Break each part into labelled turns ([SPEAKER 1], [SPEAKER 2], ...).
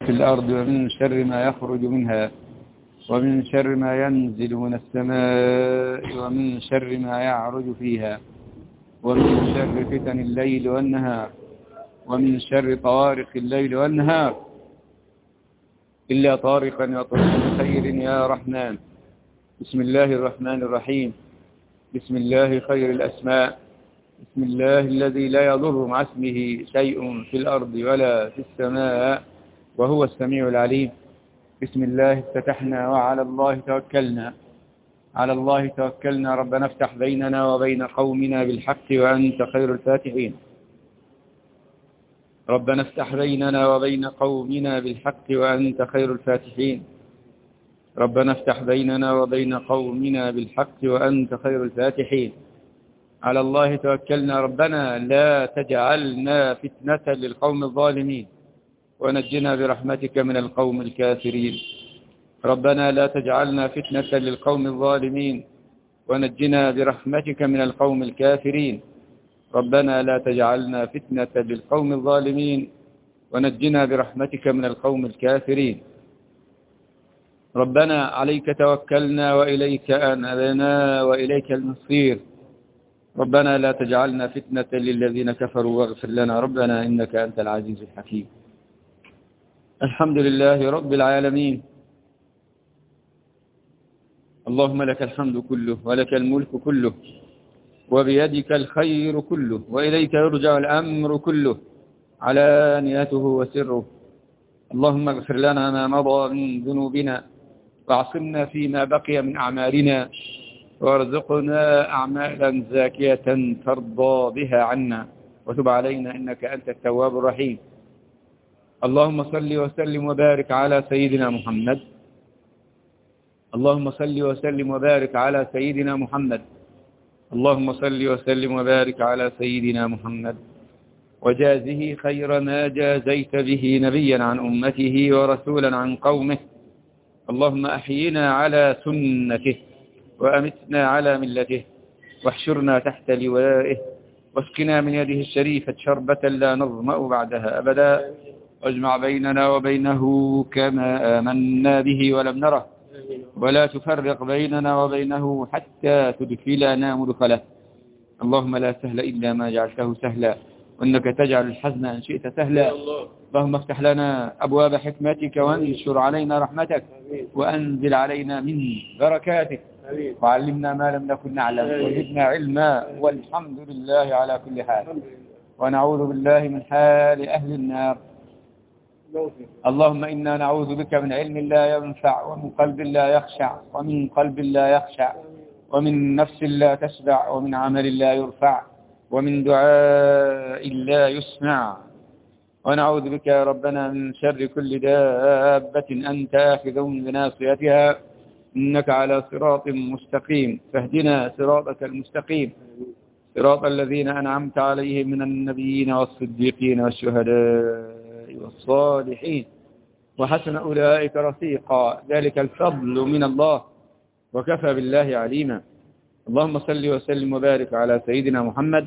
[SPEAKER 1] في الأرض ومن شر ما يخرج منها ومن شر ما ينزل من السماء ومن شر ما يعرج فيها ومن شر فتن الليل والنهار ومن شر طوارق الليل والنهار إلا طارقا يطرق بخير يا رحمن. بسم الله الرحمن الرحيم. بسم الله خير الأسماء. بسم الله الذي لا يضر مع اسمه شيء في الأرض ولا في السماء وهو السميع العليم. بسم الله افتتحنا وعلى الله توكلنا. على الله توكلنا. ربنا افتح بيننا وبين قومنا بالحق وأنت خير الفاتحين. ربنا افتح بيننا وبين قومنا بالحق وأنت خير الفاتحين. ربنا افتح بيننا وبين قومنا بالحق وأنت خير الفاتحين. على الله توكلنا. ربنا لا تجعلنا فتنة للقوم الظالمين ونجنا برحمتك من القوم الكافرين. ربنا لا تجعلنا فتنة للقوم الظالمين ونجنا برحمتك من القوم الكافرين. ربنا لا تجعلنا فتنة للقوم الظالمين ونجنا برحمتك من القوم الكافرين. ربنا عليك توكلنا وإليك أنبنا وإليك المصير. ربنا لا تجعلنا فتنة للذين كفروا واغفر لنا ربنا إنك أنت العزيز الحكيم. الحمد لله رب العالمين. اللهم لك الحمد كله ولك الملك كله وبيدك الخير كله وإليك يرجع الأمر كله علانيته وسره. اللهم اغفر لنا ما مضى من ذنوبنا وعصمنا فيما بقي من أعمالنا وارزقنا أعمالا زاكية ترضى بها عنا وتب علينا إنك أنت التواب الرحيم. اللهم صل وسلم وبارك على سيدنا محمد. اللهم صل وسلم وبارك على سيدنا محمد. اللهم صل وسلم وبارك على سيدنا محمد وجازه خير ما جازيت به نبيا عن أمته ورسولا عن قومه. اللهم أحينا على سنته وأمتنا على ملته واحشرنا تحت لوائه واسقنا من يده الشريفة شربة لا نظمأ بعدها أبدا واجمع بيننا وبينه كما آمنا به ولم نره ولا تفرق بيننا وبينه حتى تدخلنا مدخله. اللهم لا سهل إلا ما جعلته سهلا وإنك تجعل الحزن إن شئت سهلا. اللهم افتح لنا أبواب حكمتك وانشر علينا رحمتك وأنزل علينا من بركاتك وعلمنا ما لم نكن نعلم وزدنا علما والحمد لله على كل حال. ونعوذ بالله من حال أهل النار. اللهم إنا نعوذ بك من علم لا ينفع ومن قلب لا يخشع ومن قلب لا يخشع ومن نفس لا تشبع ومن عمل لا يرفع ومن دعاء لا يسمع. ونعوذ بك يا ربنا من شر كل دابة أنت آخذ بناصيتها إنك على صراط مستقيم. فاهدنا صراطك المستقيم صراط الذين أنعمت عليهم من النبيين والصديقين والشهداء والصالحين وحسن أولئك رفيقا ذلك الفضل من الله وكفى بالله عليما. اللهم صل وسلم وبارك على سيدنا محمد.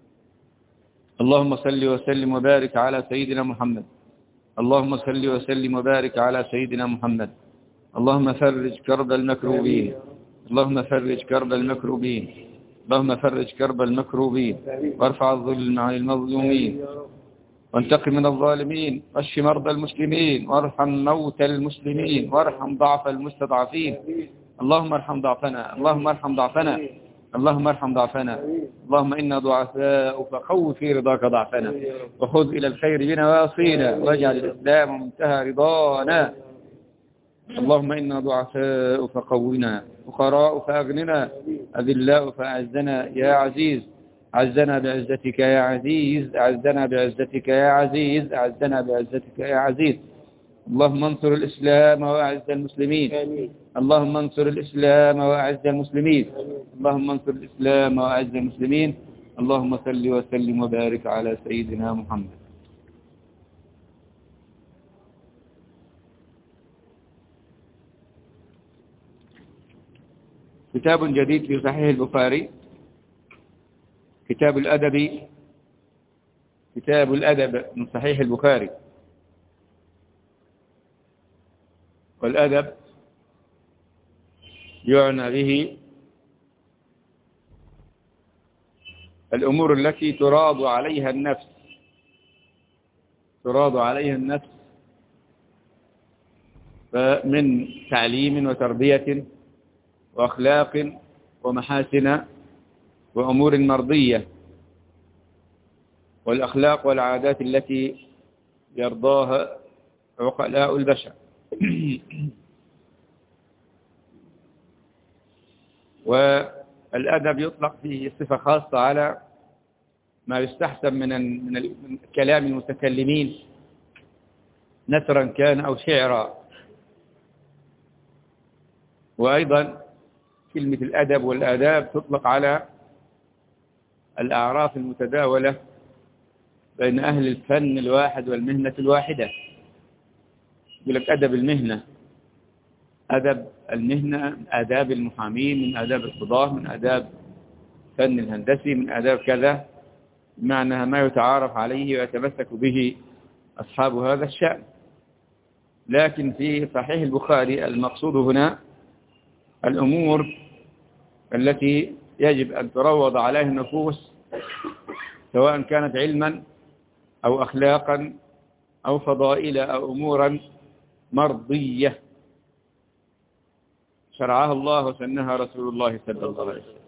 [SPEAKER 1] اللهم صل وسلم وبارك على سيدنا محمد. اللهم صل وسلم وبارك على سيدنا محمد. اللهم فرج كرب المكروبين. اللهم فرج كرب المكروبين. اللهم فرج كرب المكروبين وارفع الظلم عن المظلومين وانتقم من الظالمين واشف مرضى المسلمين وارحم موتى المسلمين وارحم ضعف المستضعفين. اللهم ارحم ضعفنا. اللهم ارحم ضعفنا. اللهم ارحم ضعفنا. اللهم إنا ضعفاء فقو في رضاك ضعفنا وخذ إلى الخير بنواصينا واجعل الإسلام منتهى رضانا. اللهم إنا ضعفاء فقونا فقراء فأغننا أذلاء فأعزنا يا عزيز. عزنا بعزتك يا عزيز. عزنا بعزتك يا عزيز. عزنا بعزتك يا عزيز. اللهم انصر الإسلام وأعز المسلمين. اللهم انصر الإسلام وأعز المسلمين. اللهم انصر الإسلام وأعز المسلمين. اللهم صل وسلم وبارك على سيدنا محمد. كتاب جديد في صحيح البخاري. كتاب الأدب. كتاب الأدب من صحيح البخاري. والأدب يعنى به الأمور التي تراض عليها النفس، تراض عليها النفس من تعليم وتربية وأخلاق ومحاسن وأمور مرضية، والأخلاق والعادات التي يرضاها عقلاء البشر. والأدب يطلق فيه صفة خاصة على ما يستحسن من كلام المتكلمين، نثرا كان أو شعرا. وأيضا كلمة الأدب والآداب تطلق على الأعراف المتداولة بين أهل الفن الواحد والمهنة الواحدة. يقول لك أدب المهنة، أدب المهنة من آداب المحامين، من آداب القضاة، من آداب فن الهندسي، من آداب كذا، بمعنى ما يتعارف عليه ويتمسك به أصحاب هذا الشأن. لكن في صحيح البخاري المقصود هنا الأمور التي يجب أن تروض عليها النفوس، سواء كانت علما أو أخلاقا أو فضائل أو أمورا مرضية شرعها الله وسنها رسول الله صلى الله عليه وسلم.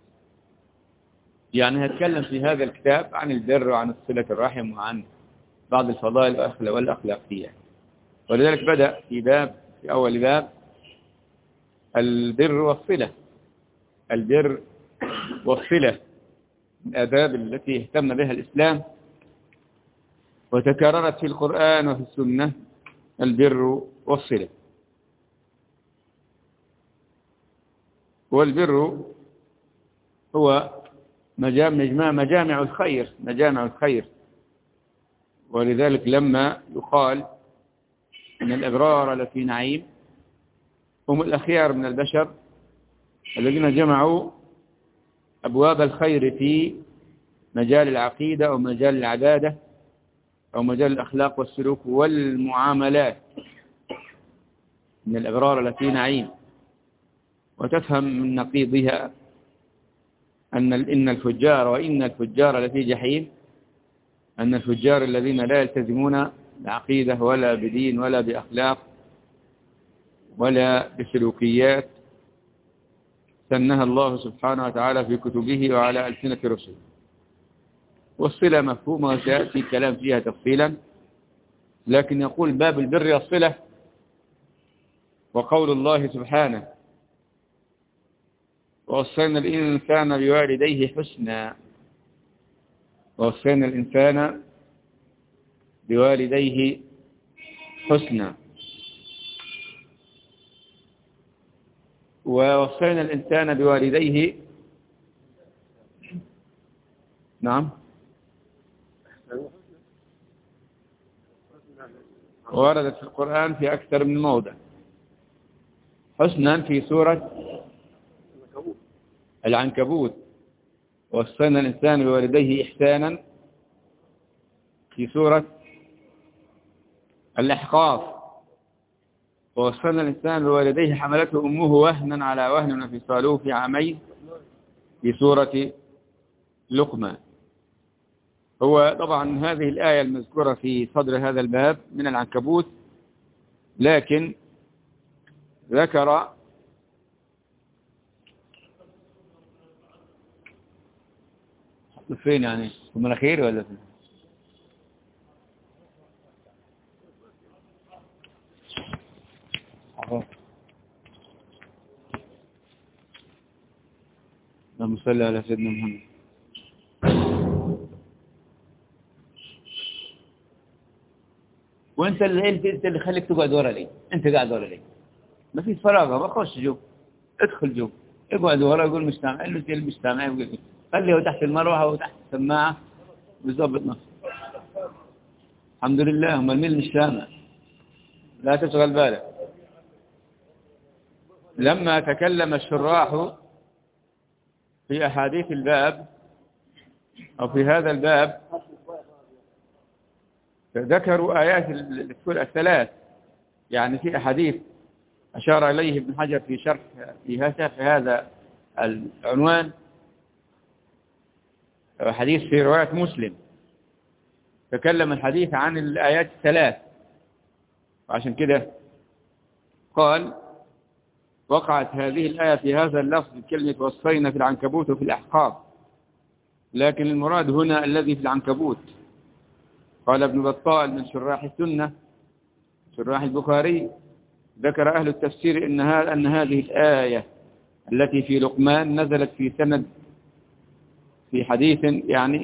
[SPEAKER 1] يعني هتكلم في هذا الكتاب عن البر وعن صلة الرحم وعن بعض الفضائل والأخلاقية. ولذلك بدأ في أول باب البر والصلة. البر والصلة من الآداب التي اهتم بها الإسلام وتكررت في القرآن وفي السنة، البر والصلة. والبر هو مجامع الخير، مجامع الخير. ولذلك لما يقال أن الأبرار لفي نعيم هم الأخيار من البشر الذين جمعوا أبواب الخير في مجال العقيدة أو مجال العبادة أو مجال الأخلاق والسلوك والمعاملات، من الأبرار لفي نعيم. وتفهم من نقيضها إن الفجار لفي جحيم، أن الفجار الذين لا يلتزمون بعقيدة ولا بدين ولا بأخلاق ولا بسلوكيات سنها الله سبحانه وتعالى في كتبه وعلى ألسنة رسله. والصلة مفهومة وسيأتي الكلام فيها تفصيلا، لكن يقول باب البر والصلة وقول الله سبحانه ووصينا الإنسان بوالديه حسنا. ووصينا الإنسان بوالديه حسنا. ووصينا الإنسان بوالديه، نعم، وردت في القرآن في أكثر من موضع. حسنا في سورة العنكبوت، ووصينا الإنسان بوالديه إحسانا في سورة الأحقاف، ووصينا الإنسان بوالديه حملته أمه وهنا على وهن وفصاله في عامين في سورة لقمان. هو طبعا هذه الآية المذكورة في صدر هذا الباب من العنكبوت، لكن ذكر فين يعني في المناخير ولا فين؟ اللهم صل على سيدنا محمد. وانت اللي خليك تقعد ورا لي، انت قاعد ورا لي، ما في فراغ، ما خش جو، ادخل جو، اقعد ورا، يقول مستمع، اللي تلبس مستمع، يقول خليه تحت المروحه وتحت السماعه بيظبط نفسه. الحمد لله. امال مين مش سامع؟ لا تشغل بالك. لما تكلم الشراح في أحاديث الباب أو في هذا الباب ذكروا آيات الثلاث، يعني في أحاديث أشار إليه ابن حجر في شرح في هذا العنوان حديث في رواية مسلم، تكلم الحديث عن الآيات الثلاث، وعشان كده قال وقعت هذه الآية في هذا اللفظ بكلمة وصينا في العنكبوت وفي الأحقاف، لكن المراد هنا الذي في العنكبوت. قال ابن بطال من شراح السنة شراح البخاري ذكر أهل التفسير أن هذه الآية التي في لقمان نزلت في سند في حديث يعني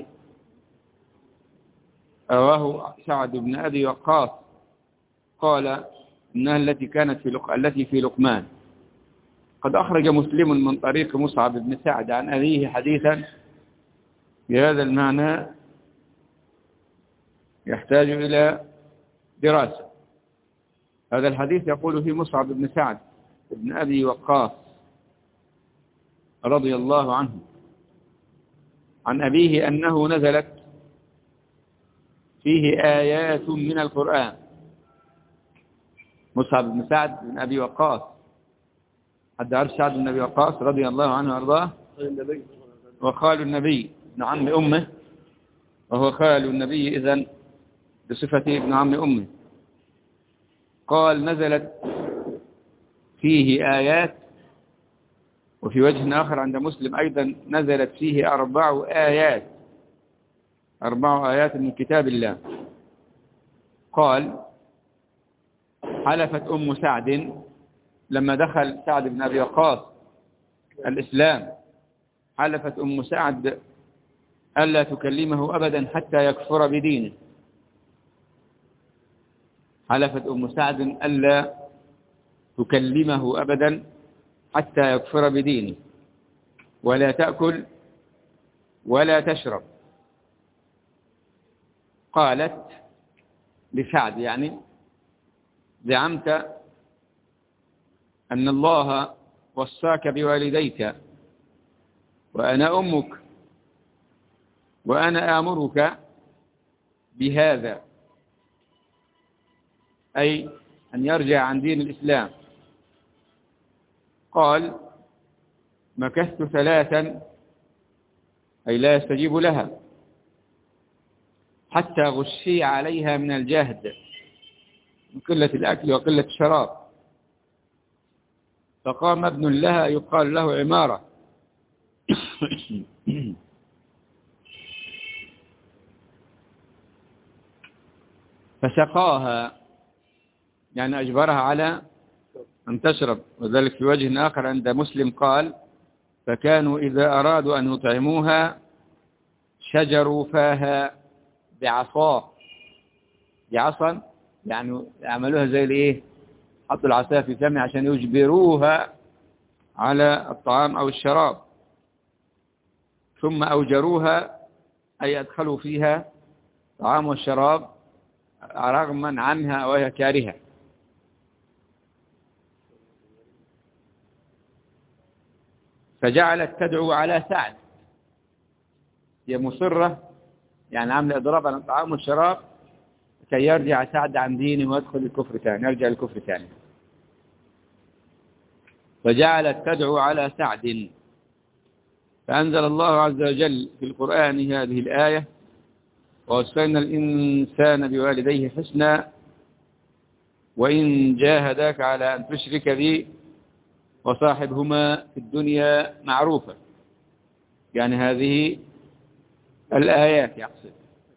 [SPEAKER 1] رواه سعد بن أبي وقاص، قال إنها التي في لقمان. قد أخرج مسلم من طريق مصعب بن سعد عن أبيه حديثا بهذا المعنى يحتاج إلى دراسة. هذا الحديث يقول في مصعب بن سعد بن أبي وقاص رضي الله عنه عن أبيه أنه نزلت فيه آيات من القرآن. مصعب بن سعد بن أبي وقاص، حد عارف سعد بن أبي وقاص رضي الله عنه وأرضاه، وخال النبي ابن عم أمه، وهو خال النبي إذن بصفته ابن عم أمه. قال نزلت فيه آيات، وفي وجه آخر عند مسلم أيضا نزلت فيه 4 آيات من كتاب الله. قال حلفت أم سعد لما دخل سعد بن أبي وقاص الإسلام، حلفت أم سعد ألا تكلمه أبدا حتى يكفر بدينه. حلفت أم سعد ألا تكلمه أبدا حتى يكفر بدينه، ولا تأكل ولا تشرب. قالت لسعد يعني زعمت أن الله وصاك بوالديك وأنا أمك، وأنا آمرك بهذا، أي أن يرجع عن دين الإسلام. قال مكثت 3 أي لا يستجيب لها حتى غشي عليها من الجهد من قلة الأكل وقلة الشراب، فقام ابن لها يقال له عمارة فسقاها، يعني أجبرها على أن تشرب. وذلك في وجه آخر عند مسلم قال فكانوا إذا أرادوا أن يطعموها شجروا فاها بعصا يعني يعملوها زي الايه، حطوا العصا في فمها عشان يجبروها على الطعام أو الشراب، ثم أوجروها أي أدخلوا فيها طعام والشراب رغما عنها وهي كارهة. فجعلت تدعو على سعد، هي مصرة يعني عاملة إضراب على الطعام والشراب كي يرجع سعد عن دينه ويدخل الكفر ثاني، يرجع الكفر ثاني. فجعلت تدعو على سعد، فأنزل الله عز وجل في القرآن هذه الآية ووصينا الإنسان بوالديه حسنا وإن جاهداك على أن تشرك بي وصاحبهما في الدنيا معروفة. يعني هذه الآيات يقصد.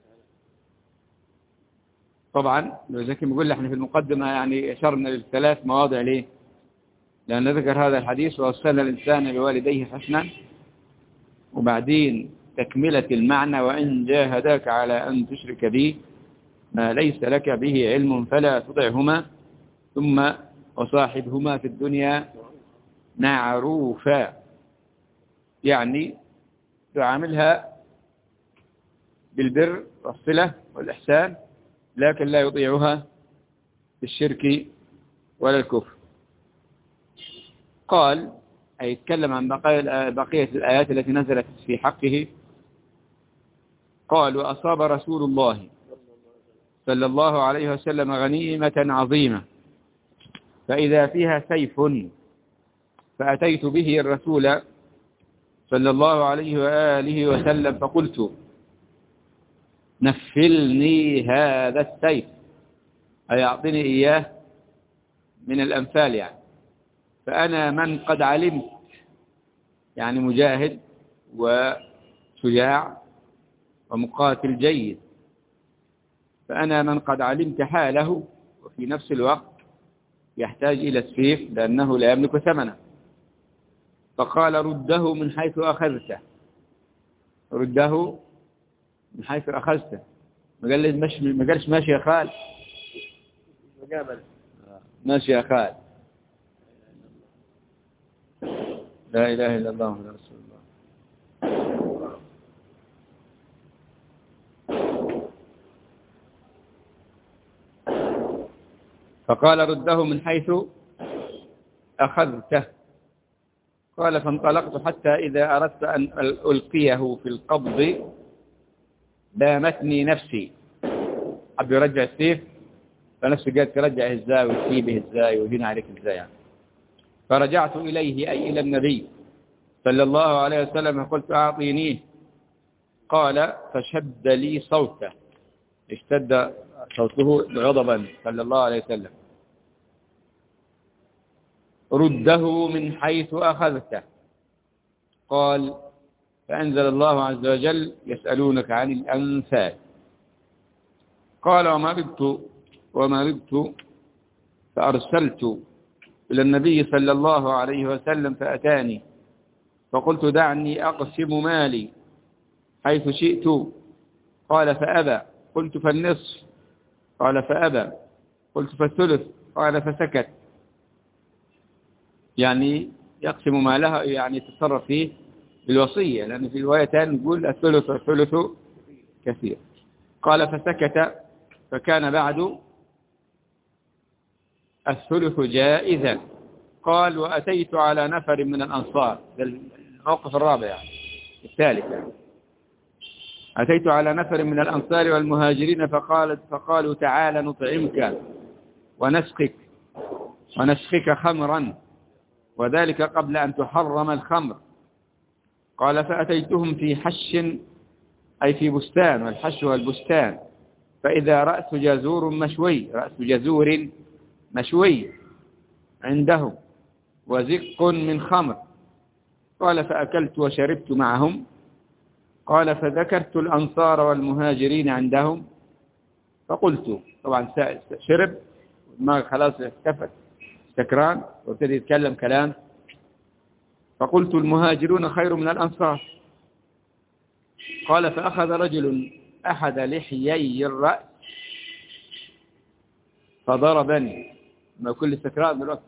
[SPEAKER 1] طبعا زكي بيقول احنا في المقدمة يعني أشرنا ل3 مواضع. ليه؟ لأن ذكر هذا الحديث ووصينا الإنسان بوالديه حسنا، وبعدين تكملة المعنى وإن جاهداك على أن تشرك بي ما ليس لك به علم فلا تطعهما ثم وصاحبهما في الدنيا معروفا، يعني تعاملها بالبر والصلة والإحسان لكن لا يطيعها بالشرك ولا الكفر. قال أي يتكلم عن بقية الآيات التي نزلت في حقه. قال وأصاب رسول الله صلى الله عليه وسلم غنيمة عظيمة فإذا فيها سيف، فأتيت به الرسول صلى الله عليه وآله وسلم فقلت نفلني هذا السيف، أي أعطني إياه من الأمثال يعني. فأنا من قد علمت، يعني مجاهد وشجاع ومقاتل جيد، فأنا من قد علمت حاله، وفي نفس الوقت يحتاج إلى السيف لأنه لا يملك ثمنه. فقال رده من حيث أخذته، رده من حيث أخذته. ما قالش ماشي يا خال، ماشي يا خال. لا إله إلا الله محمد رسول الله. فقال رده من حيث أخذته. قال فانطلقت حتى إذا أردت أن ألقيه في القبض لامتني نفسي. عبد يرجع السيف، فنفسي قالت ترجعه ازاي وتسيبه ازاي وهنا عليك ازاي يعني. فرجعت إليه أي إلى النبي صلى الله عليه وسلم فقلت أعطينيه. قال فشد لي صوته، اشتد صوته غضبا صلى الله عليه وسلم. رده من حيث أخذته. قال فأنزل الله عز وجل يسألونك عن الأنفال. قال ومرضت فأرسلت إلى النبي صلى الله عليه وسلم فأتاني فقلت دعني أقسم مالي حيث شئت. قال فأبى. قلت فالنصف. قال فأبى. قلت فالثلث. قال فسكت. يعني يقسم مالها، يعني يتصرف فيه بالوصية، لأن في روايتان نقول الثلث والثلث كثير. قال فسكت. فكان بعد الثلث جائزا. قال وأتيت على نفر من الأنصار، الموقف الرابع يعني الثالث يعني. أتيت على نفر من الأنصار والمهاجرين فقالوا تعال نطعمك ونسقك خمرا، وذلك قبل أن تحرم الخمر. قال فأتيتهم في حش، أي في بستان، والحش والبستان، فإذا رأس جزور مشوي عندهم وزق من خمر. قال فأكلت وشربت معهم. قال فذكرت الأنصار والمهاجرين عندهم فقلت، طبعا شرب ما خلاص اختفت سكران وابتدي يتكلم كلام. فقلت المهاجرون خير من الأنصار. قال فأخذ رجل أحد لحيي الرأس فضربني. ما كل سكران دلوقتي،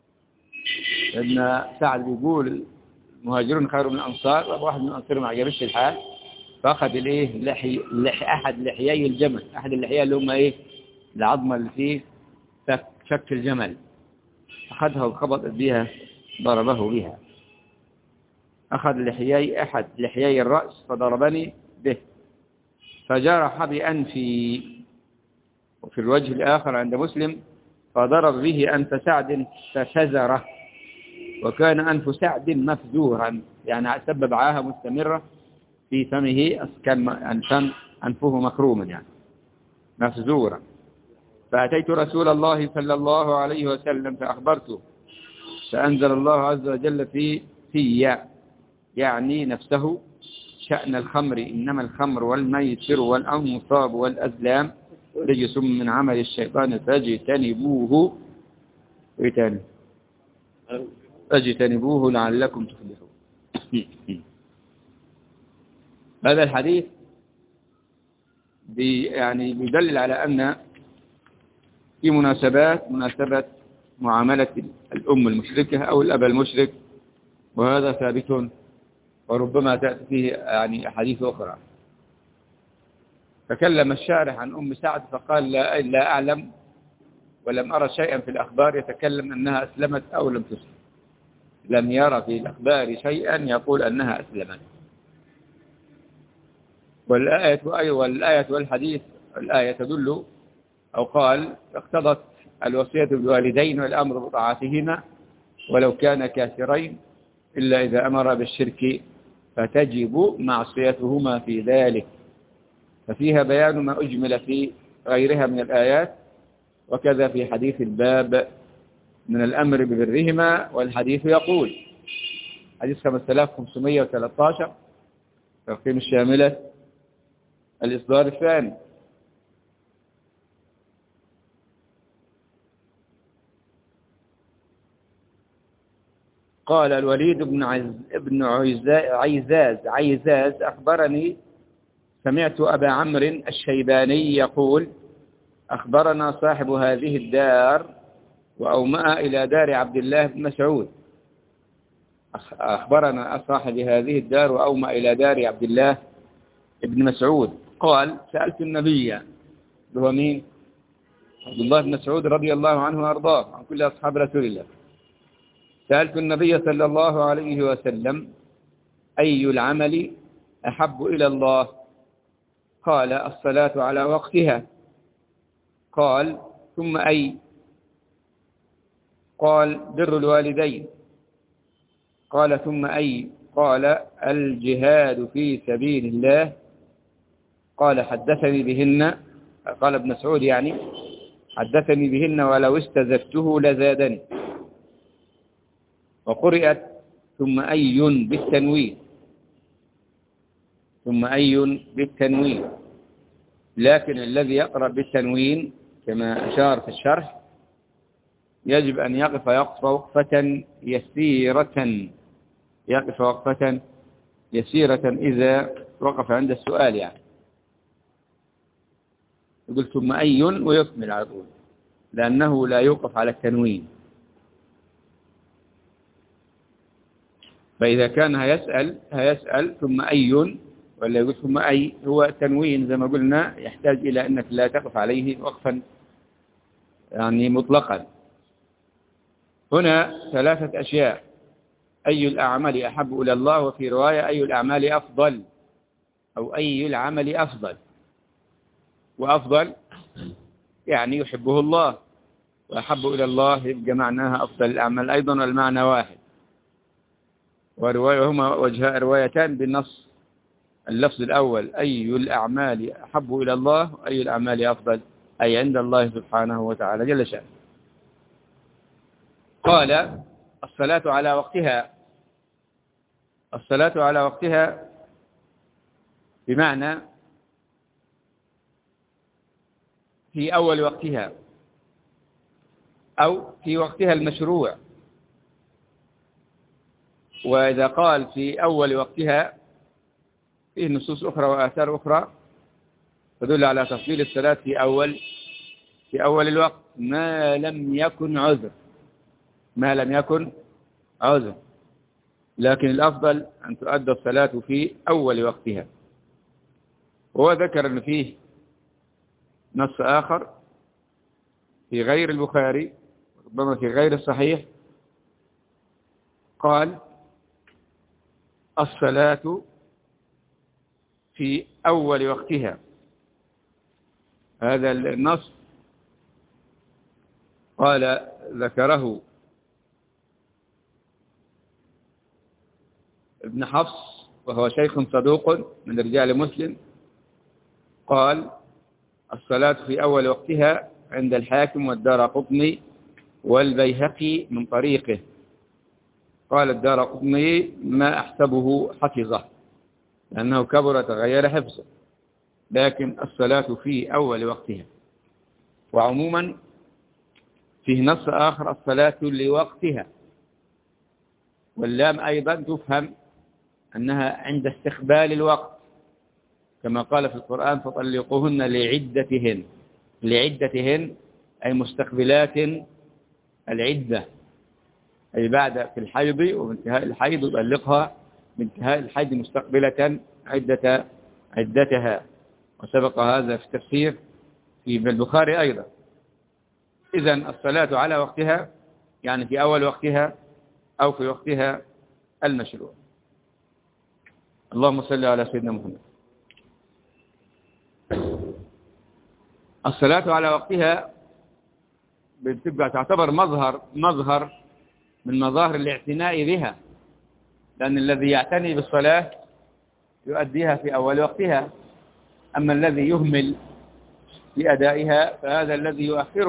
[SPEAKER 1] لأن سعد بيقول المهاجرون خير من الأنصار، واحد من الأنصار ما عجبش الحال فأخذ أحد لحيي الجمل، أحد اللحية اللي هم العظمة اللي فيه شك الجمل، أخذها وخبط بها، ضربه بها. أخذ أحد لحيي الرأس فضربني به فجرح بأنفي. وفي الوجه الآخر عند مسلم فضرب به أنف سعد فشزره، وكان أنف سعد مفزورا، يعني سبب عاهة مستمرة في فمه، كان أنفه مكروما يعني مفزورا. فأتيت رسول الله صلى الله عليه وسلم فأخبرته، فأنزل الله عز وجل في يعني نفسه شأن الخمر، إنما الخمر والميسر والأنصاب والأزلام رجس من عمل الشيطان فاجتنبوه لعلكم تفلحون. هذا الحديث يعني بيدلل على أن في مناسبة معاملة الأم المشركة أو الأب المشرك، وهذا ثابت، وربما تأتي فيه يعني أحاديث أخرى. تكلم الشارح عن أم سعد فقال لا أعلم ولم أرى شيئا في الأخبار يتكلم أنها أسلمت أو لم تسلم. لم يرى في الأخبار شيئا يقول أنها أسلمت. والآية والحديث، الآية تدل أو قال اقتضت الوصية بالوالدين والأمر بطاعتهما ولو كان كافرين إلا إذا أمر بالشرك فتجب معصيتهما في ذلك. ففيها بيان ما أجمل في غيرها من الآيات، وكذا في حديث الباب من الأمر ببرهما. والحديث يقول حديث 5513 تقييم الشاملة الإصدار الثاني. قال الوليد بن عيزاز أخبرني سمعت أبا عمرو الشيباني يقول أخبرنا صاحب هذه الدار وأومأ إلى دار عبد الله بن مسعود. أخبرنا صاحب هذه الدار وأومأ إلى دار عبد الله بن مسعود قال سألت النبي، هو مين؟ عبد الله بن مسعود رضي الله عنه وأرضاه عن كل أصحاب رسول الله. سألت النبي صلى الله عليه وسلم أي العمل أحب إلى الله؟ قال الصلاة على وقتها. قال ثم أي؟ قال بر الوالدين. قال ثم أي؟ قال الجهاد في سبيل الله. قال حدثني بهن، قال ابن مسعود يعني حدثني بهن ولو استزدته لزادني. وقرئت ثم أي بالتنوين، ثم أي بالتنوين، لكن الذي يقرأ بالتنوين كما أشار في الشرح يجب أن يقف وقفة يسيرة، يقف وقفة يسيرة إذا وقف عند السؤال يعني. يقول ثم أي ويكمل على طول، لأنه لا يوقف على التنوين. فإذا كان هيسأل ثم أي ولا يقول ثم أي، هو تنوين زي ما قلنا يحتاج إلى أنك لا تقف عليه وقفا يعني مطلقا. هنا ثلاثة أشياء: أي الأعمال أحب إلى الله، وفي رواية أي الأعمال أفضل، أو أي العمل أفضل. وأفضل يعني يحبه الله، وأحب إلى الله يبقى معناها أفضل الأعمال أيضا، والمعنى واحد. وهما روايتان بالنص. اللفظ الأول أي الأعمال أحب إلى الله، وأي الأعمال أفضل، أي عند الله سبحانه وتعالى جل شأنه. قال الصلاة على وقتها. الصلاة على وقتها بمعنى في أول وقتها أو في وقتها المشروع. وإذا قال في أول وقتها فيه نصوص أخرى وآثار أخرى تدل على تفضيل الصلاة في أول الوقت ما لم يكن عذر، ما لم يكن عذر. لكن الأفضل أن تؤدى الصلاة في أول وقتها. وهو ذكر أن فيه نص آخر في غير البخاري، ربما في غير الصحيح، قال الصلاة في أول وقتها. هذا النص قال ذكره ابن حفص وهو شيخ صدوق من رجال مسلم، قال الصلاة في أول وقتها عند الحاكم والدارقطني والبيهقي من طريقه. قال الدارقطني ما أحسبه حفظه لأنه كبر تغير حفظه، لكن الصلاة في أول وقتها. وعموما فيه نص آخر الصلاة لوقتها، واللام أيضا تفهم أنها عند استقبال الوقت، كما قال في القرآن فطلقوهن لعدتهن. لعدتهن أي مستقبلات العدة، أي بعد في الحيض وانتهاء الحيض يطلقها بانتهاء الحيض مستقبلة عدتها. وسبق هذا في التفسير في البخاري أيضا. إذن الصلاة على وقتها يعني في أول وقتها أو في وقتها المشروع. اللهم صل على سيدنا محمد. الصلاة على وقتها بتبقى تعتبر مظهر من مظاهر الاعتناء بها، لأن الذي يعتني بالصلاة يؤديها في أول وقتها، أما الذي يهمل في أدائها فهذا الذي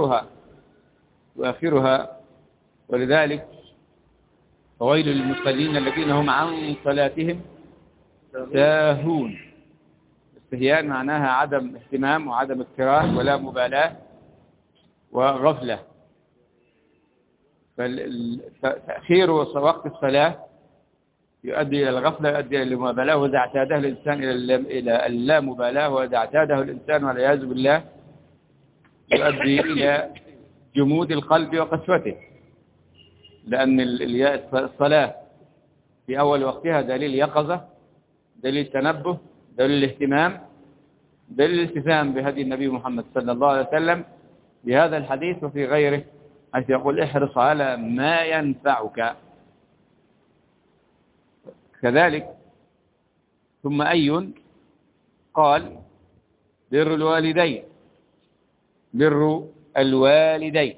[SPEAKER 1] يؤخرها. ولذلك فويل للمصلين الذين هم عن صلاتهم ساهون. استهيان معناها عدم اهتمام وعدم اكتراث ولا مبالاة وغفلة. فتأخير وقت الصلاة يؤدي إلى الغفلة، يؤدي إلى المبالاة، وإذا اعتاده الإنسان إلى اللامبالاة، وإذا اعتاده الإنسان والعياذ بالله يؤدي إلى جمود القلب وقسوته، لأن الصلاة في أول وقتها دليل يقظة، دليل تنبه، دليل اهتمام، دليل الالتزام بهدي النبي محمد صلى الله عليه وسلم بهذا الحديث وفي غيره، حيث يقول احرص على ما ينفعك. كذلك ثم أي قال بر الوالدين، بر الوالدين.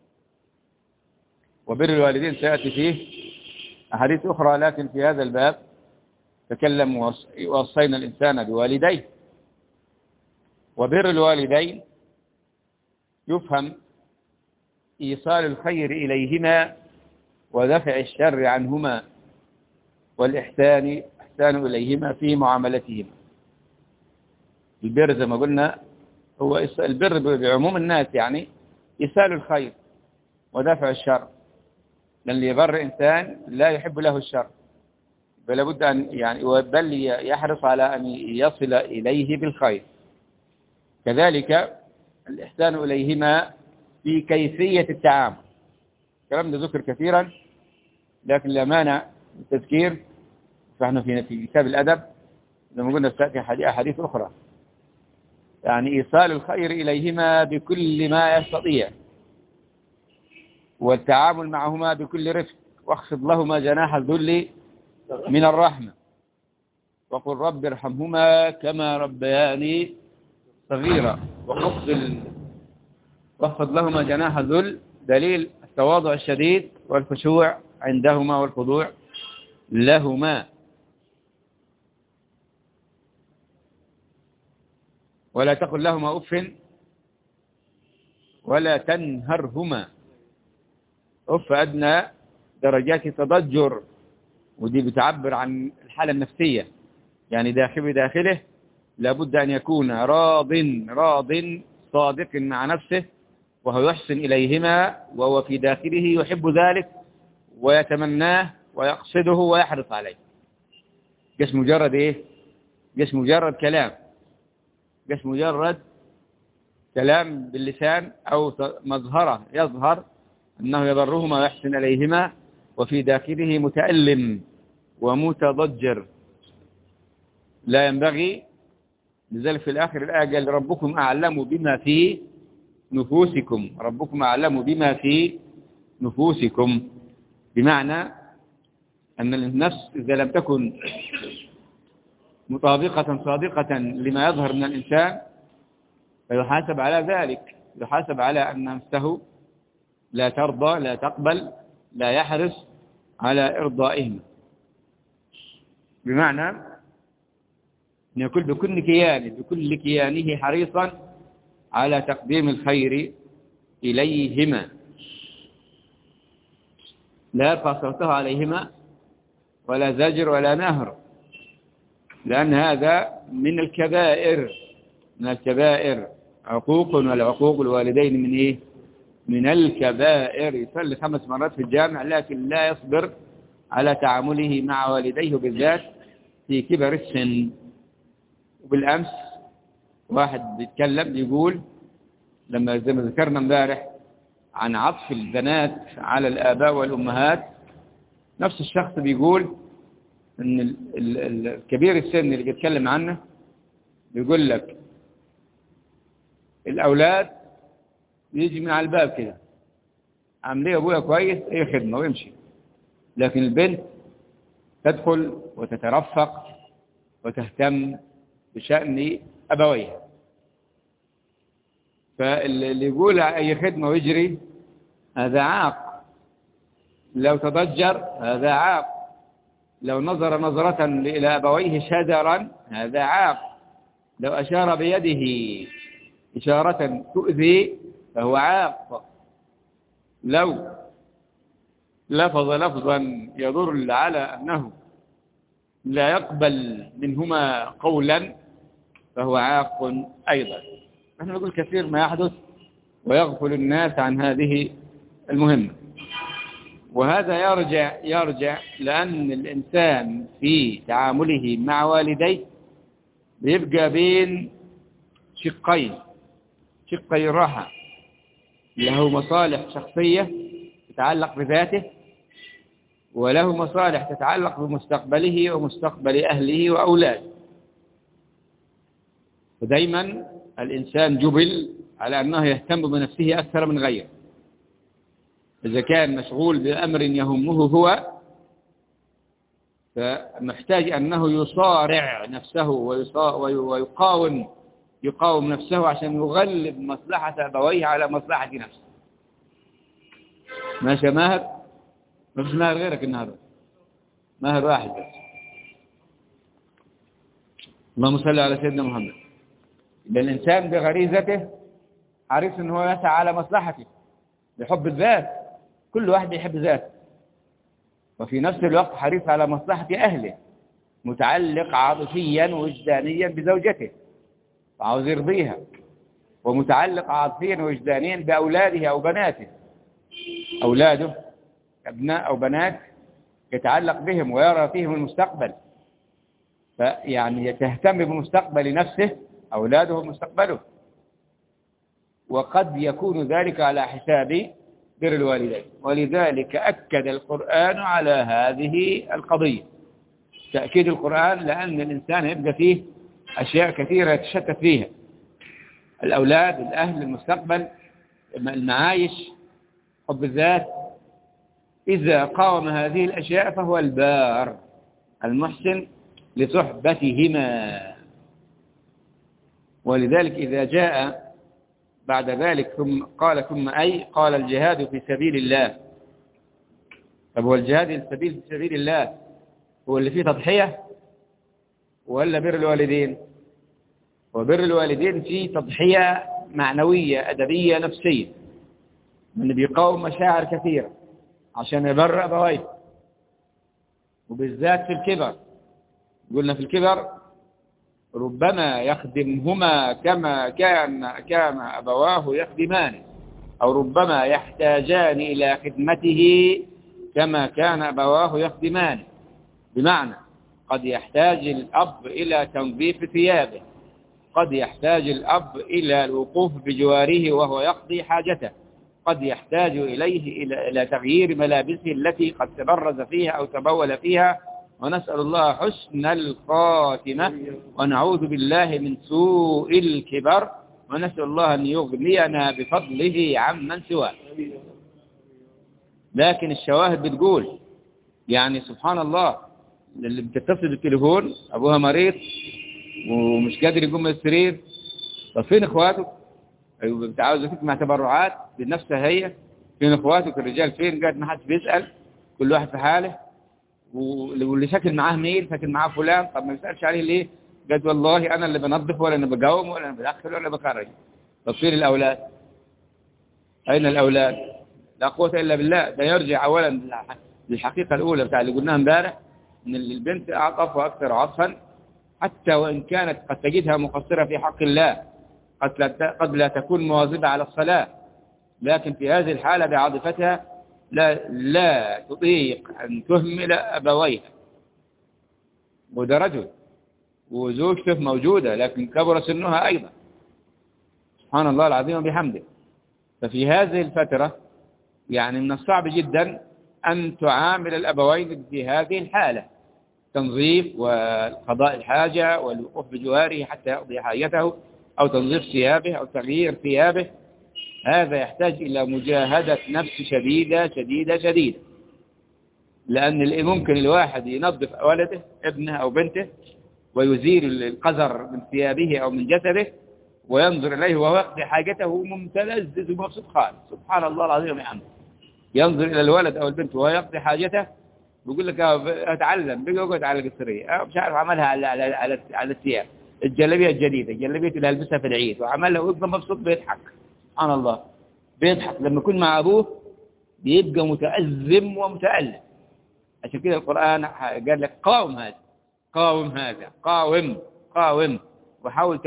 [SPEAKER 1] وبر الوالدين سيأتي فيه أحاديث أخرى، لكن في هذا الباب تكلم ووصينا الإنسان بوالديه. وبر الوالدين يفهم إيصال الخير إليهما ودفع الشر عنهما، والإحسان إليهما في معاملتهما. البر زي ما قلنا هو البر بعموم الناس، يعني إيصال الخير ودفع الشر، لأن اللي يبر إنسان لا يحب له الشر، بل لابد أن بل يحرص على أن يصل إليه بالخير. كذلك الإحسان إليهما في كيفية التعامل. الكلام ده ذكر كثيرا، لكن لا مانع التذكير، فنحن في كتاب الأدب لما قلنا ستأتي أحاديث أخرى، يعني إيصال الخير إليهما بكل ما يستطيع، والتعامل معهما بكل رفق، واخفض لهما جناح الذل من الرحمة، وقل رب ارحمهما كما ربياني صغيرا. واخفض لهما جناح الذل دليل التواضع الشديد والخشوع عندهما والخضوع لهما. ولا تقل لهما أف ولا تنهرهما. أف أدنى درجات التضجر، ودي بتعبر عن الحالة النفسية، يعني بداخله لابد أن يكون راض صادق مع نفسه، وهو يحسن إليهما، وهو في داخله يحب ذلك ويتمناه ويقصده ويحرص عليه. جس مجرد إيه؟ جس مجرد كلام، جس مجرد كلام باللسان أو مظهره يظهر أنه يبرهما ويحسن إليهما، وفي داخله متألم ومتضجر. لا ينبغي. لذلك في الآخر الآية قال ربكم أعلم بما في نفوسكم، ربكم أعلم بما في نفوسكم، بمعنى أن النفس إذا لم تكن مطابقة صادقة لما يظهر من الإنسان فيحاسب على ذلك، يحاسب على أن نفسه لا ترضى، لا تقبل، لا يحرص على إرضائهم، بمعنى أن يكون بكل كيانه حريصا على تقديم الخير إليهما، لا يرفع صوته عليهما ولا زجر ولا نهر، لأن هذا من الكبائر عقوق، والعقوق الوالدين من إيه؟ من الكبائر. يصلي 5 مرات في الجامع لكن لا يصبر على تعامله مع والديه بالذات في كبر السن. وبالأمس واحد بيتكلم يقول لما زي ما ذكرنا امبارح عن عطف البنات على الآباء والأمهات، نفس الشخص بيقول ان الكبير السن اللي بيتكلم عنه بيقول لك الأولاد يجي من على الباب كده عامل ايه ابويا كويس اي خدمة ويمشي، لكن البنت تدخل وتترفق وتهتم بشأن أبويها. فاللي يقول أي خدمة ويجري هذا عاق. لو تضجر هذا عاق. لو نظر نظرة إلى أبويه شجرا هذا عاق. لو أشار بيده إشارة تؤذي فهو عاق. لو لفظ لفظا يدل على أنه لا يقبل منهما قولا فهو عاق أيضا. نحن نقول كثير ما يحدث ويغفل الناس عن هذه المهمة، وهذا يرجع لأن الإنسان في تعامله مع والديه بيبقى بين شقي الراحة، له مصالح شخصية تتعلق بذاته، وله مصالح تتعلق بمستقبله ومستقبل أهله وأولاده. ودايما الإنسان جبل على أنه يهتم بنفسه أكثر من غيره. إذا كان مشغول بأمر يهمه هو فمحتاج أنه يصارع نفسه ويقاوم نفسه عشان يغلب مصلحة أبويه على مصلحة نفسه. ماشي ماهر؟ ما فيش ماهر غيرك النهارده، ماهر واحد بس. اللهم صل على سيدنا محمد. الإنسان بغريزته حريص أن هو يسعى على مصلحته بحب الذات. كل واحد يحب ذاته، وفي نفس الوقت حريص على مصلحة أهله، متعلق عاطفيا ووجدانيا بزوجته وعاوز يرضيها، ومتعلق عاطفيا ووجدانيا بأولاده أو بناته. أولاده أبناء أو بنات يتعلق بهم ويرى فيهم المستقبل، فيعني يتهتم بمستقبل نفسه، أولاده مستقبله. وقد يكون ذلك على حساب بر الوالدين، ولذلك أكد القرآن على هذه القضية. تأكيد القرآن لأن الإنسان يبقى فيه أشياء كثيرة يتشتت فيها: الأولاد، الأهل، المستقبل، المعايش، حب الذات. إذا قاوم هذه الأشياء فهو البار المحسن لصحبتهما. ولذلك إذا جاء بعد ذلك ثم قال الجهاد في سبيل الله. طب هو الجهاد في سبيل الله هو اللي فيه تضحية ولا بر الوالدين؟ وبر الوالدين فيه تضحية معنوية أدبية نفسية، من بيقاوم مشاعر كثيرة عشان يبر أبويه، وبالذات في الكبر. قلنا في الكبر ربما يخدمهما كما كان أبواه يخدمانه، أو ربما يحتاجان إلى خدمته كما كان أبواه يخدمانه. بمعنى قد يحتاج الأب إلى تنظيف ثيابه، قد يحتاج الأب إلى الوقوف بجواره وهو يقضي حاجته، قد يحتاج إليه إلى تغيير ملابسه التي قد تبرز فيها أو تبول فيها، ونسأل الله حسن الخاتمة ونعوذ بالله من سوء الكبر، ونسأل الله أن يغنينا بفضله عمن سواه. لكن الشواهد بتقول يعني سبحان الله، اللي بتتصل بالتليفون أبوها مريض ومش قادر يقوم من السرير، طب فين إخواته؟ أيوة بتعاوز تجمع تبرعات بنفسها هي، فين إخواتك الرجال فين؟ قاعد ما حدش بيسأل، كل واحد في حاله. واللي شكل معاه مين؟ شكل معاه فلان، طب ما يسألش عليه ليه؟ قال والله أنا اللي بنظف ولا أنا بقوم ولا أنا بدخل ولا بخرج. طب فين الأولاد؟ أين الأولاد؟ لا قوة إلا بالله. ده يرجع أولا للحقيقة الأولى بتاع اللي قلناها امبارح، إن البنت أعطف وأكثر عطفا، حتى وإن كانت قد تجدها مقصرة في حق الله، قد لا تكون مواظبة على الصلاة، لكن في هذه الحالة بعاطفتها لا تطيق أن تهمل أبويها. وده رجل وزوجته موجودة لكن كبر سنها أيضا، سبحان الله العظيم وبحمده. ففي هذه الفترة يعني من الصعب جدا أن تعامل الأبوين في هذه الحالة، تنظيف وقضاء الحاجة والوقوف بجواره حتى يقضي حاجته، أو تنظيف ثيابه أو تغيير ثيابه. هذا يحتاج إلى مجاهدة نفس شديدة شديدة شديدة، لأن ممكن الواحد ينظف ولده ابنه أو بنته ويزيل القذر من ثيابه أو من جسده وينظر إليه وهو يقضي حاجته ممتلذ ومبسوط خالص، سبحان الله العظيم وبحمده. ينظر إلى الولد أو البنت وهو يقضي حاجته بيقول لك أتعلم بيقعد على القصرية، مش عارف عملها على الثياب، الجلابية الجديدة، الجلابية اللي هلبسها في العيد، وعملها ويبقى مبسوط بيضحك. سبحان الله، بيضحك لما يكون مع أبوه بيبقى متأزم ومتألم. عشان كده القرآن قال لك قاوم هذا، قاوم هذا، قاوم قاوم، وحاول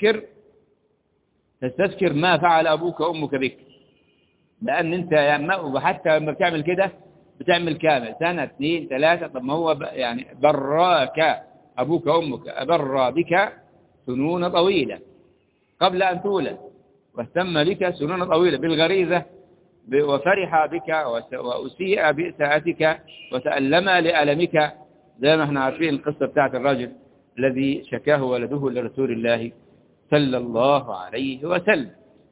[SPEAKER 1] تستذكر ما فعل أبوك وأمك بك، لأن أنت وحتى لما بتعمل كده بتعمل كامل سنة 2 3. طب ما هو يعني براك أبوك وأمك، أبر بك سنون طويلة قبل أن تولد، واهتم بك سنون طويلة بالغريزة، وفرح بك وأسيء بإساءتك وتألم لألمك، زي ما احنا عارفين القصة بتاعت الرجل الذي شكاه ولده لرسول الله صلى الله عليه وسلم.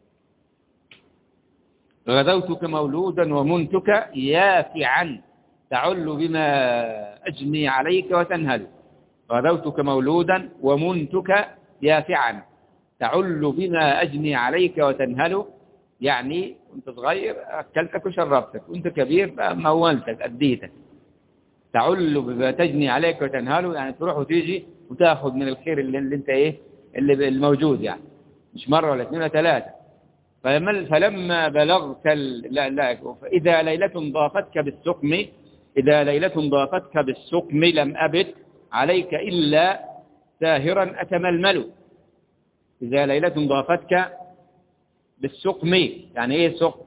[SPEAKER 1] غدوتك مولودا ومنتك يافعا تعل بما أجني عليك وتنهل. غدوتك مولودا ومنتك يافعا تعل بما أجني عليك وتنهل، يعني وانت صغير أكلتك وشربتك، وانت كبير مولتك أديتك. تعل بما تجني عليك وتنهل يعني تروح وتيجي وتاخذ من الخير اللي انت اللي الموجود، يعني مش مرة ولا 2 ولا 3. فلما بلغت إذا ليلة ضافتك بالسقم، إذا ليلة ضافتك بالسقم لم أبت عليك إلا ساهرا أتململ. إذا ليلة ضافتك بالسقم، يعني إيه سقم؟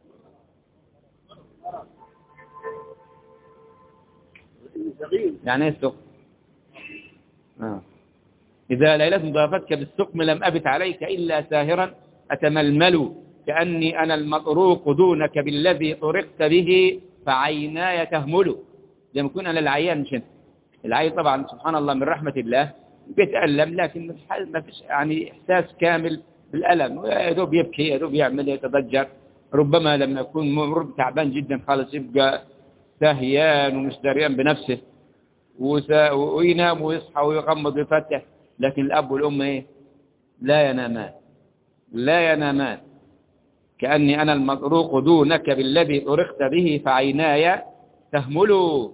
[SPEAKER 1] يعني إيه السقم؟ إذا ليلة ضافتك بالسقم لم أبت عليك إلا ساهرا أتململ، كأني أنا المطروق دونك بالذي طرقت به فعيناي تهمل. لما يكون أنا العيان مش أنت. العيان طبعا سبحان الله من رحمة الله بيتألم، لكن ما فيش يعني إحساس كامل بالألم، يا دوب يبكي، يا دوب يعمل يتضجر. ربما لما يكون تعبان جدا خالص يبقى سهيان ومش دريان بنفسه، وينام ويصحى ويغمض ويفتح. لكن الأب والأم إيه؟ لا ينامان، لا ينامان. كأني أنا المطروق دونك بالذي طرقت به فعيناي تهمل.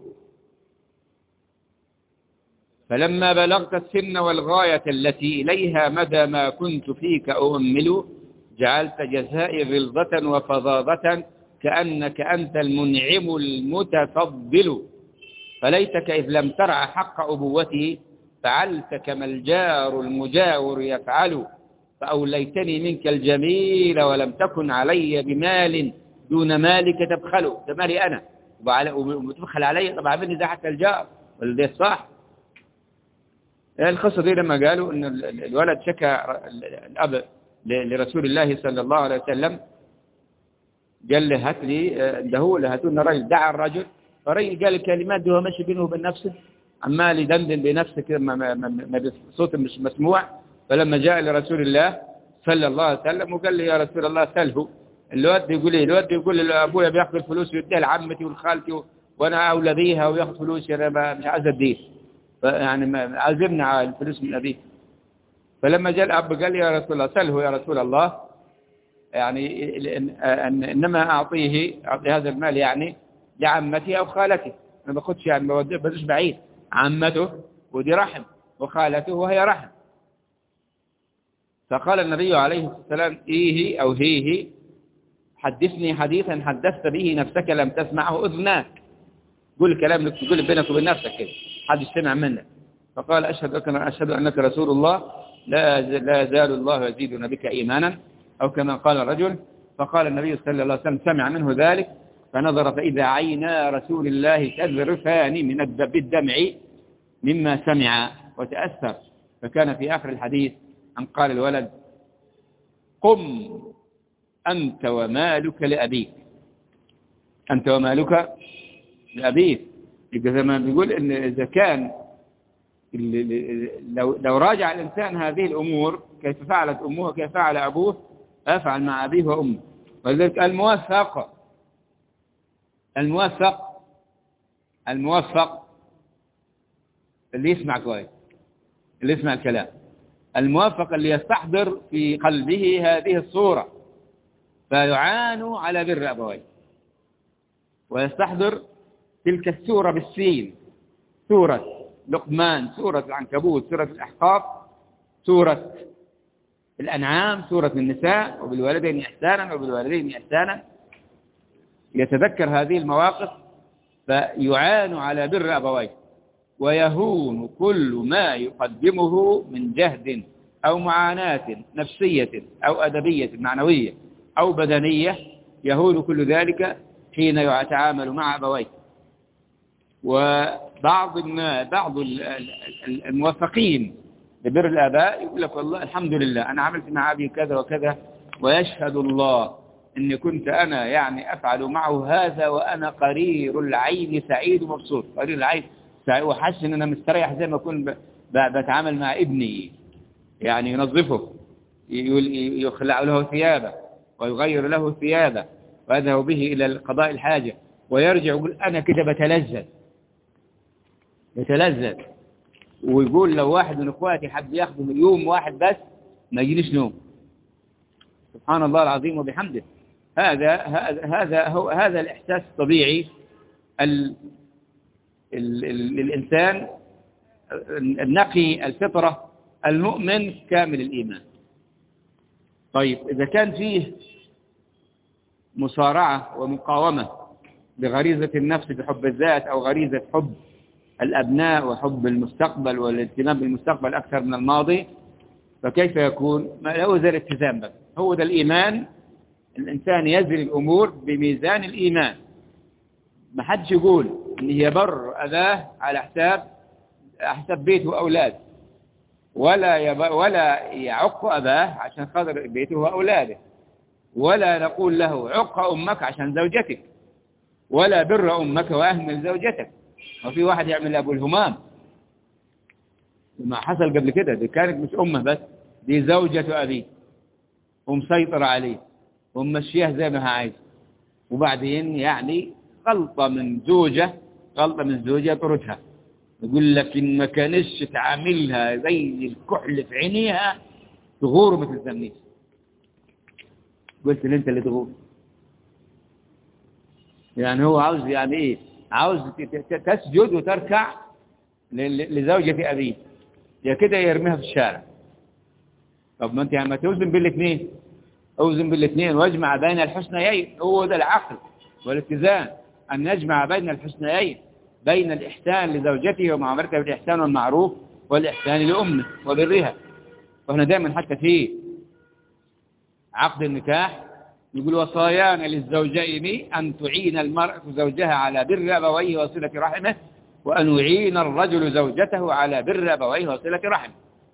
[SPEAKER 1] فلما بلغت السن والغاية التي إليها مدى ما كنت فيك أؤمل، جعلت جزائي غلظة وفظاظة كأنك أنت المنعم المتفضل. فليتك إذ لم ترع حق أبوتي فعلت كما الجار المجاور يفعل. فأوليتني منك الجميل ولم تكن علي بمال دون مالك تبخل. ده مالي أنا وتبخل علي، طبعا مني ده حتى الجار ولا ده الصح. القصة دي لما قالوا أن الولد شكى الأب لرسول الله صلى الله عليه وسلم، قال له هات لي ده هو هاتوا رجل، دعا الرجل، فالرجل قال الكلمات دي هو ماشي بينه وبين نفسه عمال يدندن بنفسه كده صوت مش مسموع. فلما جاء لرسول الله صلى الله عليه وسلم وقال له يا رسول الله سله، الواد بيقول ايه؟ الواد بيقول ابويا بياخذ الفلوس ويديها لعمتي ولخالتي وانا اولى بيها وياخذ فلوس، انا مش عايز اديه، يعني عازمنا على الفلوس من ابيه. فلما جاء الاب قال يا رسول الله سله يا رسول الله، يعني انما اعطي هذا المال يعني لعمتي او خالتي، ما باخدش يعني ما بدوش بعيد، عمته ودي رحم وخالته وهي رحم. فقال النبي عليه الصلاة والسلام إيه أو هيه حدثني حديثا حدثت به نفسك لم تسمعه أذناك. قول كلام لك تقول بينك وبين نفسك كده حد يسمع منك. فقال أشهد أنك رسول الله لا يزال الله يزيدنا بك إيمانا، أو كما قال الرجل. فقال النبي صلى الله عليه وسلم سمع منه ذلك فنظر فإذا عينا رسول الله تذرفان من بالدمع مما سمع وتأثر. فكان في آخر الحديث أن قال الولد قم أنت ومالك لأبيك، أنت ومالك لأبيك. يبقى زي ما بيقول إن إذا كان لو راجع الإنسان هذه الأمور كيف فعلت أمه وكيف فعل أبوه أفعل مع أبيه وأمه. ولذلك الموفق اللي يسمع كويس، اللي يسمع الكلام، الموفق اللي يستحضر في قلبه هذه الصورة فيعان على بر أبويه. ويستحضر تلك السورة بالسين، سورة لقمان، سورة العنكبوت، سورة الأحقاف، سورة الأنعام، سورة النساء، وبالوالدين إحسانا وبالوالدين إحسانا. يتذكر هذه المواقف فيعان على بر أبويه، ويهون كل ما يقدمه من جهد أو معاناة نفسية أو أدبية معنوية أو بدنية، يهون كل ذلك حين يتعامل مع أبويه. وبعض الموفقين ببر الآباء يقول لك والله الحمد لله أنا عملت مع أبي كذا وكذا، ويشهد الله إني كنت أنا يعني أفعل معه هذا وأنا قرير العين سعيد ومبسوط، قرير العين سعيد وحاسس إن أنا مستريح زي ما أكون بتعامل مع ابني، يعني ينظفه، يخلع له ثيابه ويغير له ثيابه ويذهب به إلى قضاء الحاجة، ويرجع يقول أنا كده يتلذذ. ويقول لو واحد من اخواتي حب ياخده يوم واحد بس ما يجينيش نوم. سبحان الله العظيم وبحمده. هذا الإحساس الطبيعي للإنسان النقي الفطرة المؤمن كامل الإيمان. طيب إذا كان فيه مصارعة ومقاومة بغريزة النفس بحب الذات أو غريزة حب الأبناء وحب المستقبل والاهتمام بالمستقبل أكثر من الماضي، فكيف يكون؟ ما له زي الاتزان بس، هو ده الإيمان. الإنسان يزن الأمور بميزان الإيمان. ما حدش يقول إن هي بر أذاه على حساب بيته وأولاده، ولا يعق أباه عشان خاطر بيته وأولاده، ولا نقول له عق أمك عشان زوجتك، ولا بر أمك وأهمل زوجتك. وفي واحد يعمل أبو الهمام، ما حصل قبل كده، دي كانت مش أمه بس، دي زوجة أبيه ومسيطر عليه وممشيها زي ما هي عايز، وبعدين يعني غلطة من زوجة طردها، يقول لك إن ما كانش تعاملها زي الكحل في عينيها تغور ما تلزمنيش. قلت لي أنت اللي تغور. يعني هو عاوز يعني إيه؟ عاوز تسجد وتركع لزوجة أبيه، يا كده يرميها في الشارع. طب ما أنت يعني ما توزن بالاثنين، أوزن بالاثنين واجمع بين الحسنيين. هو ده العقل والاتزان، أن نجمع بين الحسنيين، بين الإحسان لزوجته ومعاملتها بالإحسان والمعروف، والإحسان لأمه وبرها. وإحنا دائما حتى في عقد النكاح يقول وصايان للزوجين أن تعين المرأة زوجها على بر أبويه وصلة رحمه، وأن يعين الرجل زوجته على بر أبويه وصلة رحمه.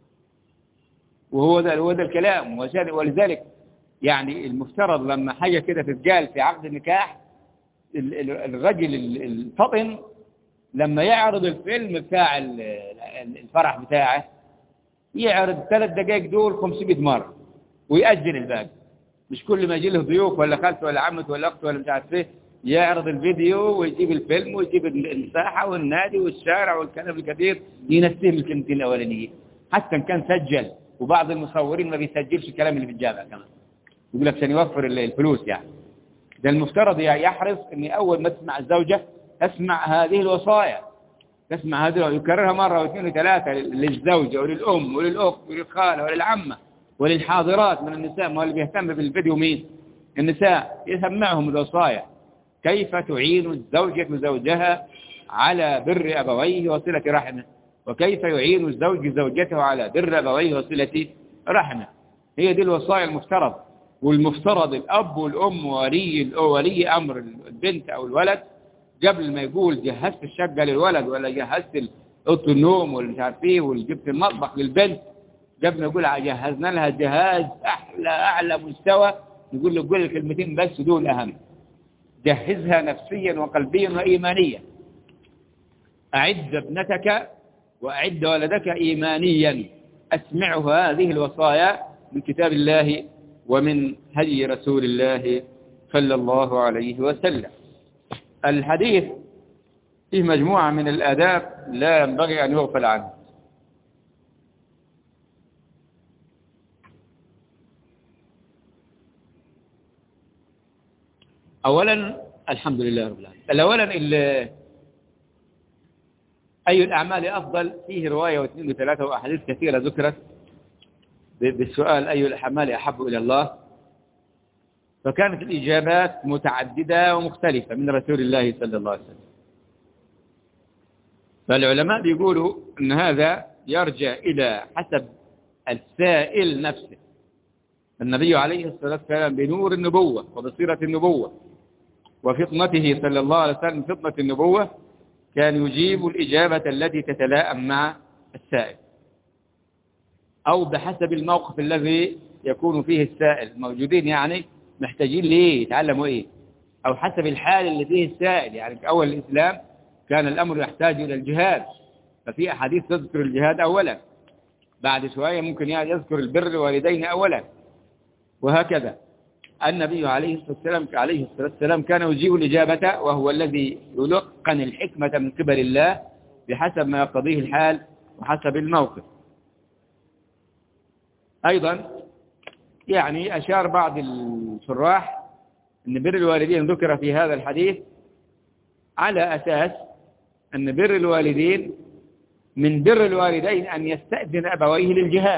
[SPEAKER 1] وهو ده الكلام. ولذلك يعني المفترض لما حاجة كده تتقال في عقد النكاح، الرجل الفطن لما يعرض الفيلم بتاع الفرح بتاعه يعرض 3 دقائق دول 500 مرة ويأجل الباقي. مش كل ما يجي له ضيوف ولا خالته ولا عمته ولا اخته ولا مش عارف ايه يعرض الفيديو ويجيب الفيلم ويجيب المساحة والنادي والشارع والكلام الكثير ينسيه من الكلمتين الأولانية، حتى إن كان سجل. وبعض المصورين ما بيسجلش الكلام اللي في الجامعة كمان، يقول لك عشان يوفر الفلوس. يعني ده المفترض يحرص إن أول ما تسمع الزوجة تسمع هذه الوصايا، تسمع هذه يكررها مرة واثنين وثلاثة للزوجة وللأم وللأخت وللخالة وللعمة وللحاضرات من النساء. ما هو اللي بيهتم بالفيديو مين؟ النساء. يسمعهم الوصايا كيف تعين الزوجة زوجها على بر أبويه وصلة رحمه، وكيف يعين الزوج زوجته على بر أبويه وصلة رحمه. هي دي الوصايا المفترض. والمفترض الأب والأم ولي أمر البنت أو الولد قبل ما يقول جهزت الشقة للولد ولا جهزت أوضة النوم ولا مش عارف ايه وجبت المطبخ للبنت، قبل ما يقول جهزنا لها جهاز أعلى مستوى، يقول له قول الكلمتين بس دول أهم. جهزها نفسيا وقلبيا وإيمانيا. أعد ابنتك وأعد ولدك إيمانيا. أسمعه هذه الوصايا من كتاب الله ومن هدي رسول الله صلى الله عليه وسلم. الحديث فيه مجموعة من الآداب لا ينبغي أن يغفل عنه. أولا الحمد لله رب العالمين. أولا أي الأعمال أفضل؟ فيه رواية واثنين وثلاثة وأحاديث كثيرة ذكرت بالسؤال أي الأعمال أحب إلى الله، فكانت الإجابات متعددة ومختلفة من رسول الله صلى الله عليه وسلم. فالعلماء بيقولوا أن هذا يرجع إلى حسب السائل نفسه. النبي عليه الصلاة والسلام بنور النبوة وبصيرة النبوة وفطنته صلى الله عليه وسلم فطنة النبوة كان يجيب الإجابة التي تتلائم مع السائل، أو بحسب الموقف الذي يكون فيه السائل. موجودين يعني محتاجين ليه يتعلموا إيه، أو حسب الحال اللي فيه السائل. يعني في أول الإسلام كان الأمر يحتاج إلى الجهاد، ففي أحاديث تذكر الجهاد أولا، بعد شوية ممكن يذكر البر الوالدين أولا، وهكذا. النبي عليه الصلاة والسلام كان يجيب الإجابة، وهو الذي يلقن الحكمة من قبل الله بحسب ما يقتضيه الحال وحسب الموقف. أيضا يعني أشار بعض الشراح أن بر الوالدين ذكر في هذا الحديث على أساس أن بر الوالدين من بر الوالدين أن يستأذن أبويه للجهاد،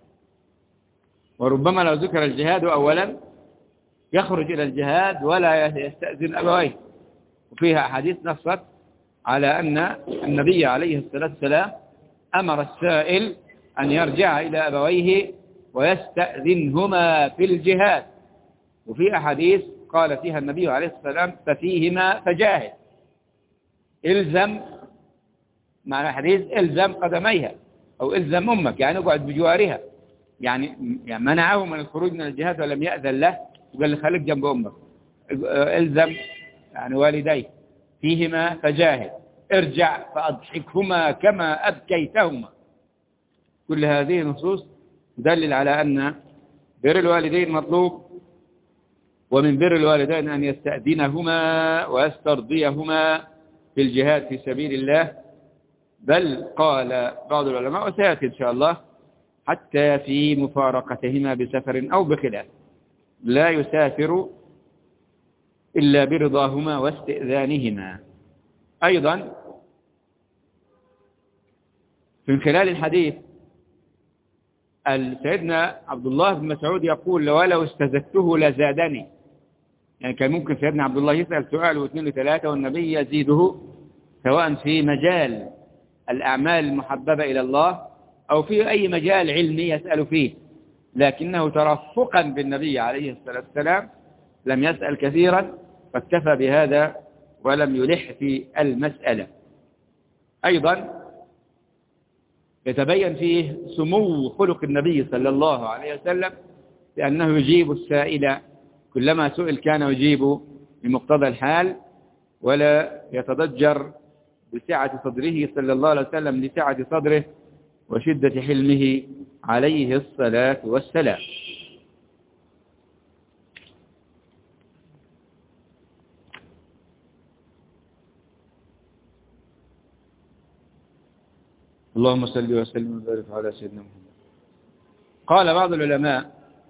[SPEAKER 1] وربما لو ذكر الجهاد أولا يخرج إلى الجهاد ولا يستأذن أبويه. وفيها أحاديث نصت على أن النبي عليه الصلاة والسلام أمر السائل أن يرجع إلى أبويه ويستأذنهما في الجهاد. وفي أحاديث قال فيها النبي عليه الصلاة والسلام ففيهما فجاهد، إلزم، معنى الحديث إلزم قدميها أو إلزم أمك، يعني اقعد بجوارها، يعني منعه من الخروج من الجهاد ولم يأذن له وقال له خليك جنب أمك. إلزم يعني والديك، فيهما فجاهد، ارجع فأضحكهما كما أبكيتهما. كل هذه النصوص تدلل على أن بر الوالدين مطلوب، ومن بر الوالدين أن يستأذنهما ويسترضيهما في الجهاد في سبيل الله. بل قال بعض العلماء وسيأتي إن شاء الله حتى في مفارقتهما بسفر أو بخلاف، لا يسافر إلا برضاهما واستئذانهما. أيضا من خلال الحديث سيدنا عبد الله بن مسعود يقول ولو استزدته لزادني، يعني كان ممكن سيدنا عبد الله يسأل سؤال واثنين وثلاثة والنبي يزيده، سواء في مجال الأعمال المحببة إلى الله أو في أي مجال علمي يسأل فيه، لكنه ترفقا بالنبي عليه الصلاة والسلام لم يسأل كثيرا، فاكتفى بهذا ولم يلح في المسألة. أيضا يتبين فيه سمو خلق النبي صلى الله عليه وسلم، لأنه يجيب السائل كلما سئل كان يجيب بمقتضى الحال، ولا يتضجر بسعة صدره صلى الله عليه وسلم لسعة صدره وشدة حلمه عليه الصلاة والسلام. اللهم صل وسلم وبارك على سيدنا محمد. قال بعض العلماء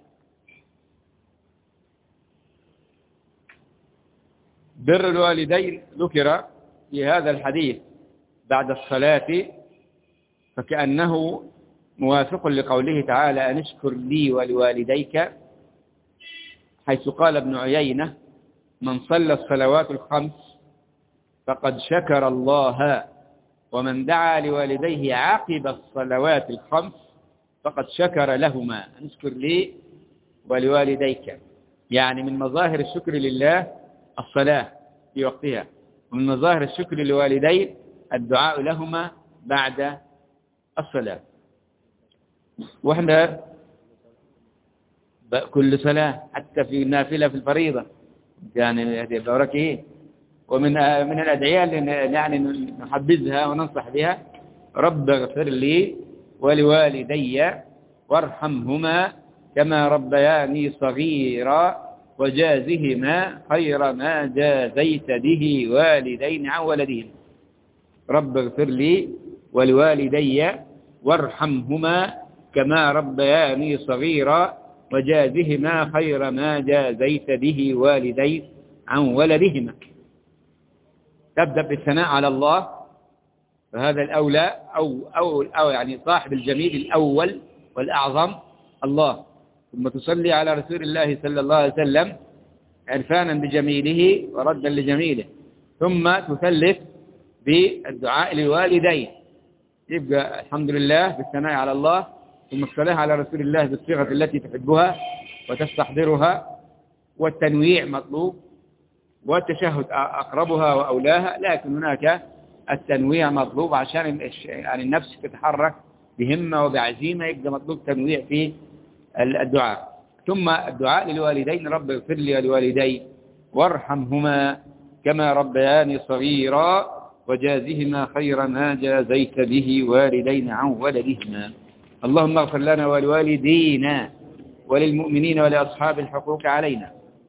[SPEAKER 1] بر الوالدين ذكر في هذا الحديث بعد الصلاة، فكأنه موافق لقوله تعالى أن اشكر لي ولوالديك، حيث قال ابن عيينة من صلى الصلوات الخمس فقد شكر الله، ومن دعا لوالديه عقب الصلوات الخمس فقد شكر لهما. أن اشكر لي ولوالديك، يعني من مظاهر الشكر لله الصلاة في وقتها، ومن مظاهر الشكر للوالدين الدعاء لهما بعد الصلاة. وإحنا كل صلاة حتى في النافلة في الفريضة يعني بركه، ومن الأدعية اللي يعني نحبذها وننصح بها رب اغفر لي ولوالدي وارحمهما كما ربياني صغيرا وجازهما خير ما جازيت به والدين عن ولدهم. رب اغفر لي ولوالدي وارحمهما كما ربياني صغيرا وجازهما خير ما جازيت به والدين عن ولدهما. تبدأ بالثناء على الله، فهذا الأولى أو يعني صاحب الجميل الأول والأعظم الله، ثم تصلي على رسول الله صلى الله عليه وسلم عرفانا بجميله وردا لجميله، ثم تثلث بالدعاء للوالدين. يبقى الحمد لله بالثناء على الله، ثم الصلاة على رسول الله بالصيغة التي تحبها وتستحضرها، والتنويع مطلوب، والتشهد أقربها وأولاها، لكن هناك التنويع مطلوب عشان يعني النفس تتحرك بهمة وبعزيمة، يبقى مطلوب تنويع في الدعاء. ثم الدعاء للوالدين: رب اغفر لي ولوالدي وارحمهما كما ربياني صغيرا وجازهما خير ما جازيت به والدين عن ولدهما. اللهم اغفر لنا ولوالدينا وللمؤمنين ولأصحاب الحقوق علينا.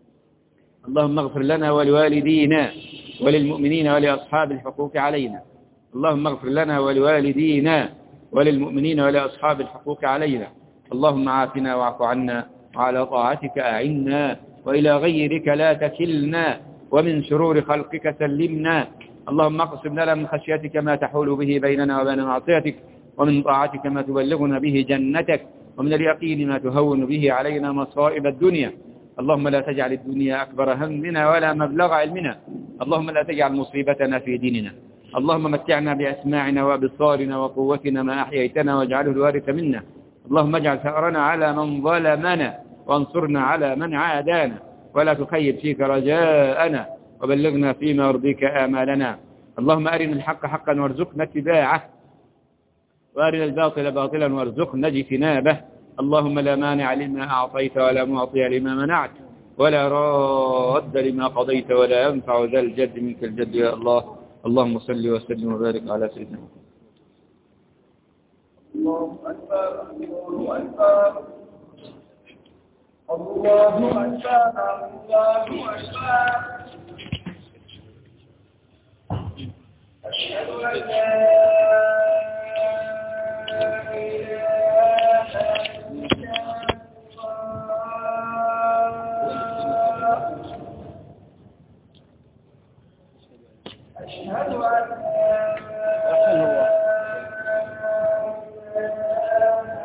[SPEAKER 1] اللهم اغفر لنا ولوالدينا وللمؤمنين ولأصحاب الحقوق علينا. اللهم اغفر لنا ولوالدينا وللمؤمنين ولأصحاب الحقوق علينا. اللهم عافنا واعف عنا، وعلى طاعتك أعنا، وإلى غيرك لا تكلنا، ومن شرور خلقك سلمنا. اللهم اقسم لنا من خشيتك ما تحول به بيننا وبين معصيتك، ومن طاعتك ما تبلغنا به جنتك، ومن اليقين ما تهون به علينا مصائب الدنيا. اللهم لا تجعل الدنيا أكبر همنا ولا مبلغ علمنا. اللهم لا تجعل مصيبتنا في ديننا. اللهم متعنا بأسماعنا وأبصارنا وقوتنا ما أحييتنا، واجعله الوارث منا. اللهم اجعل ثأرنا على من ظلمنا، وانصرنا على من عادانا، ولا تخيب فيك رجاءنا، وبلغنا فيما يرضيك آمالنا. اللهم أرنا الحق حقا وارزقنا اتباعه، وأرنا الباطل باطلا وارزقنا اجتنابه. اللهم لا مانع لما أعطيت ولا معطي لما منعت، ولا راد لما قضيت، ولا ينفع ذا الجد منك الجد يا الله. اللهم صل وسلم وبارك على سيدنا محمد.
[SPEAKER 2] الله أكبر، الله أكبر، الله أكبر، الله أكبر. أشهد أن لا إله إلا الله. أشهد أن